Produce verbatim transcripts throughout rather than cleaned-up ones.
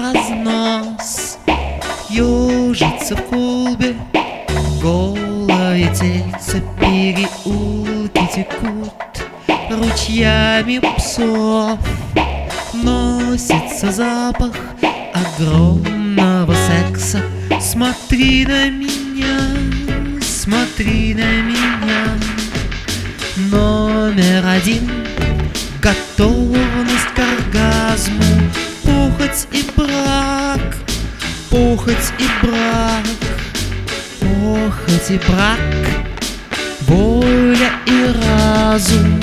разнос. Ёжится в клубе, голое тельце, переулки текут ручьями псов. Носится запах огромного секса. Смотри на меня, смотри на меня. Номер один — готовность к оргазму. Похоть и брак, похоть и брак, похоть и брак, воля и разум.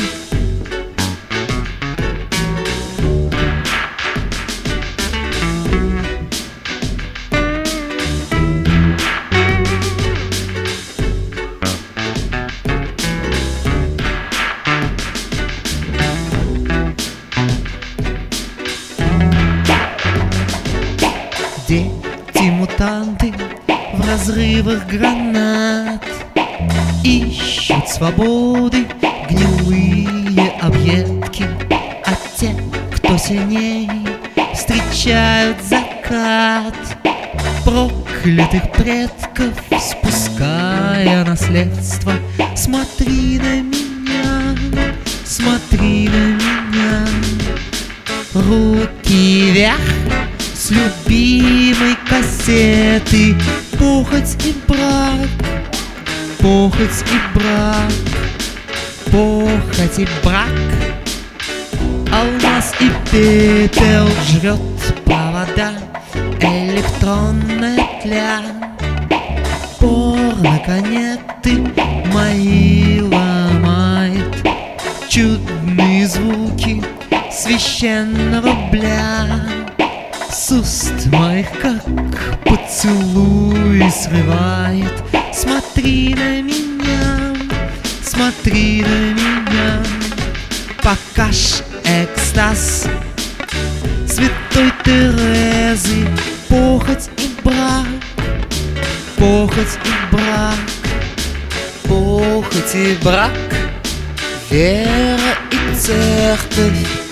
Дети-мутанты в разрывах гранат ищут свободы гнилые объедки, а те, кто сильней, встречают закат проклятых предков, спуская наследство. Смотри на меня, смотри на меня. Руки вверх с любимой кассеты. Похоть и брак, похоть и брак, похоть и брак. Алмаз и пепел жрет провода электронная тля. Порноконекты мои ломает чудные звуки священного бля. С уст моих как поцелуй срывает. Смотри на меня, смотри на меня. Покаж экстаз святой Терезы. Похоть и брак, похоть и брак, похоть и брак, вера и церковь.